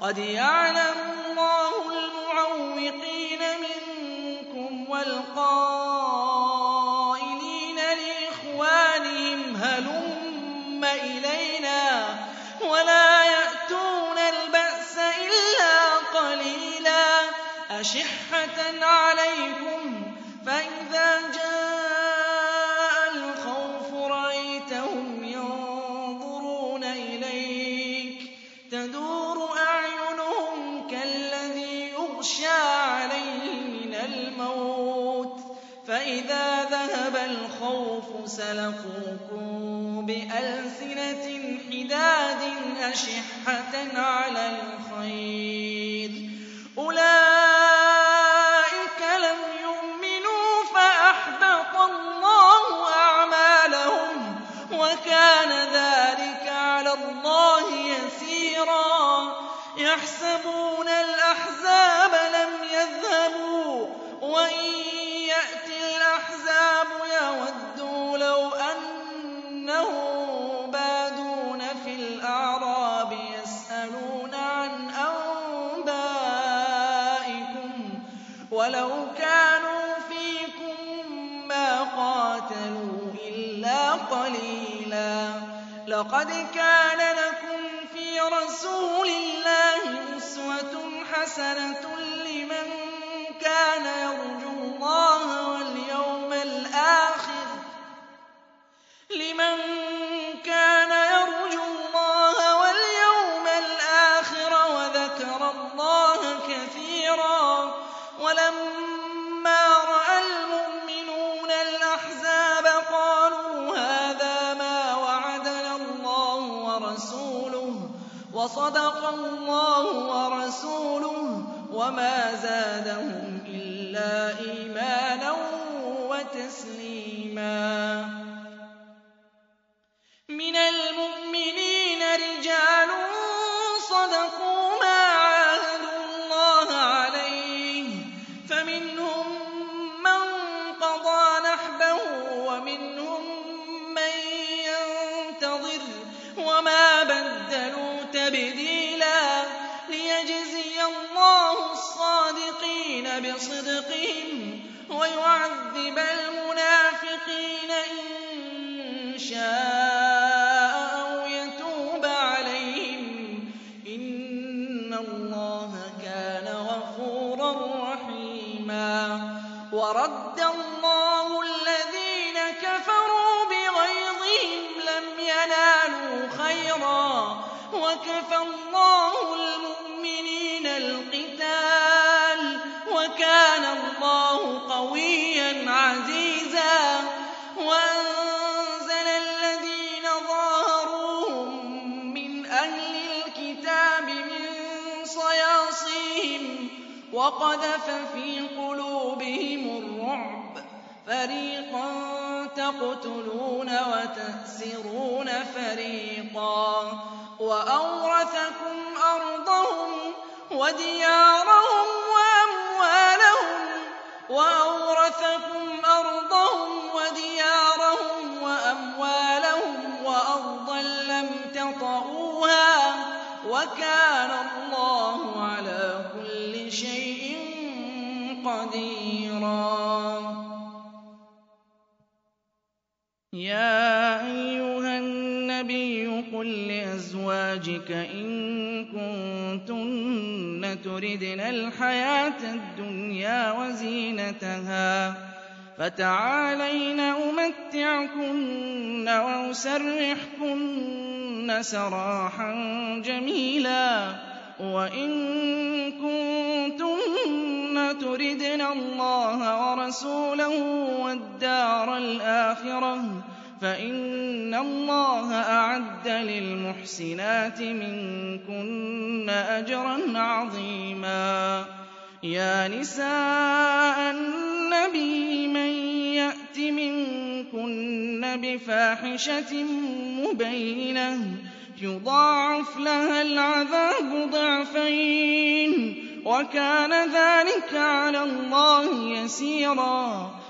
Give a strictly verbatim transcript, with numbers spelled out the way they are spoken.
قد يعلم الله المعوقين منكم والقائلين لإخوانهم هلم إلينا ولا يأتون البأس إلا قليلا أشحة عليكم فإذا جاء الخوف رأيتهم ينظرون إليك تدور أعينهم كالذي يغشى عليه من الموت فإذا ذهب الخوف سلقوكم بألسنة حداد أشحة على الخير أولئك لم يؤمنوا فأحبط الله أعمالهم وكان ذلك على الله يسيرا يحسبون الأحزاب لم يذهبوا وإن يأتي الأحزاب يودوا لو أنهم بادون في الأعراب يسألون عن أنبائكم ولو كانوا فيكم ما قاتلوا إلا قليلا لقد كان لكم في رسول الله أسوة حسنة لمن كان يرجو الله واليوم الآخر لمن كان يرجو الله واليوم الآخر وذكر الله كثيرا ولما رأى المؤمنون الأحزاب قالوا هذا ما وعدنا الله ورسوله وصدق الله ورسوله وما زادهم إلا إيمانا وتسليما من المؤمنين رجال صدقوا ما عاهدوا الله عليه فمنهم من قضى نحبه ومنهم من ينتظر وما بدلوا تبديلا ليجزي الله الصادقين بصدقهم ويعذب المنافقين إن شاء أو يتوب عليهم إن الله كان غفورا رحيما ورد الله الذين كفروا بغيظهم لم ينالوا خيرا وكفى الله المؤمنين القتال وكان الله قويا عزيزا وأنزل الذين ظاهروهم من أهل الكتاب من صياصيهم وقذف في قلوبهم الرعب فريقا تقتلون وتأسرون فريقا وأورثكم أرضهم وديارهم وأموالهم وأورثكم أرضهم وديارهم وأموالهم وأرضا لم تطئوها وكان الله على كل شيء قديرا يا أيها النبي قل لأزواجك إن كنتن تردن الحياة الدنيا وزينتها فتعالين أمتعكن وأسرحكن سراحا جميلا وإن كنتن تردن الله ورسوله والدار الآخرة فإن الله أعد للمحسنات منكن أجرا عظيما يا نساء النبي من يأت منكن بفاحشة مبينة يضاعف لها العذاب ضعفين وكان ذلك على الله يسيرا